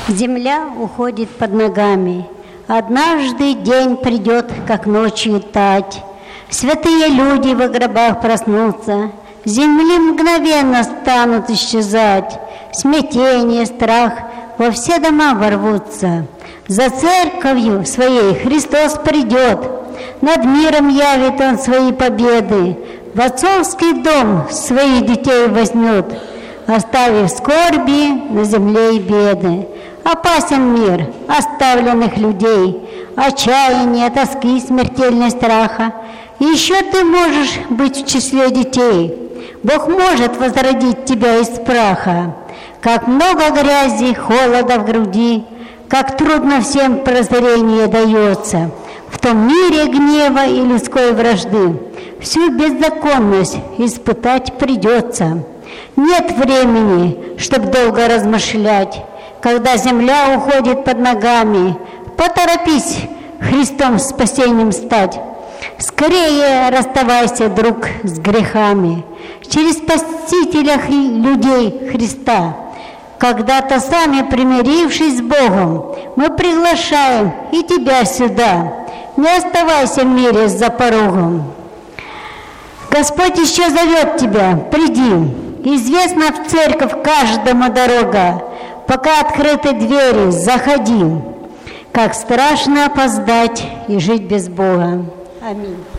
Земля уходит под ногами. Однажды день придет, как ночью тать. Святые люди во гробах проснутся, земли мгновенно станут исчезать. Смятение, страх во все дома ворвутся. За церковью своей Христос придет, над миром явит Он свои победы. В отцовский дом своих детей возьмет, оставив скорби на земле и беды. Опасен мир оставленных людей, отчаяние, тоски, смертельного страха. Еще ты можешь быть в числе детей. Бог может возродить тебя из праха. Как много грязи, холода в груди, как трудно всем прозрение дается. В том мире гнева и людской вражды всю беззаконность испытать придется. Нет времени, чтоб долго размышлять, когда земля уходит под ногами. Поторопись Христом спасением стать. Скорее расставайся, друг, с грехами, через Спасителя людей Христа. Когда-то сами примирившись с Богом, мы приглашаем и тебя сюда. Не оставайся в мире за порогом. Господь еще зовет тебя, приди. Известна в церковь каждому дорога. Пока открыты двери, заходи. Как страшно опоздать и жить без Бога. Аминь.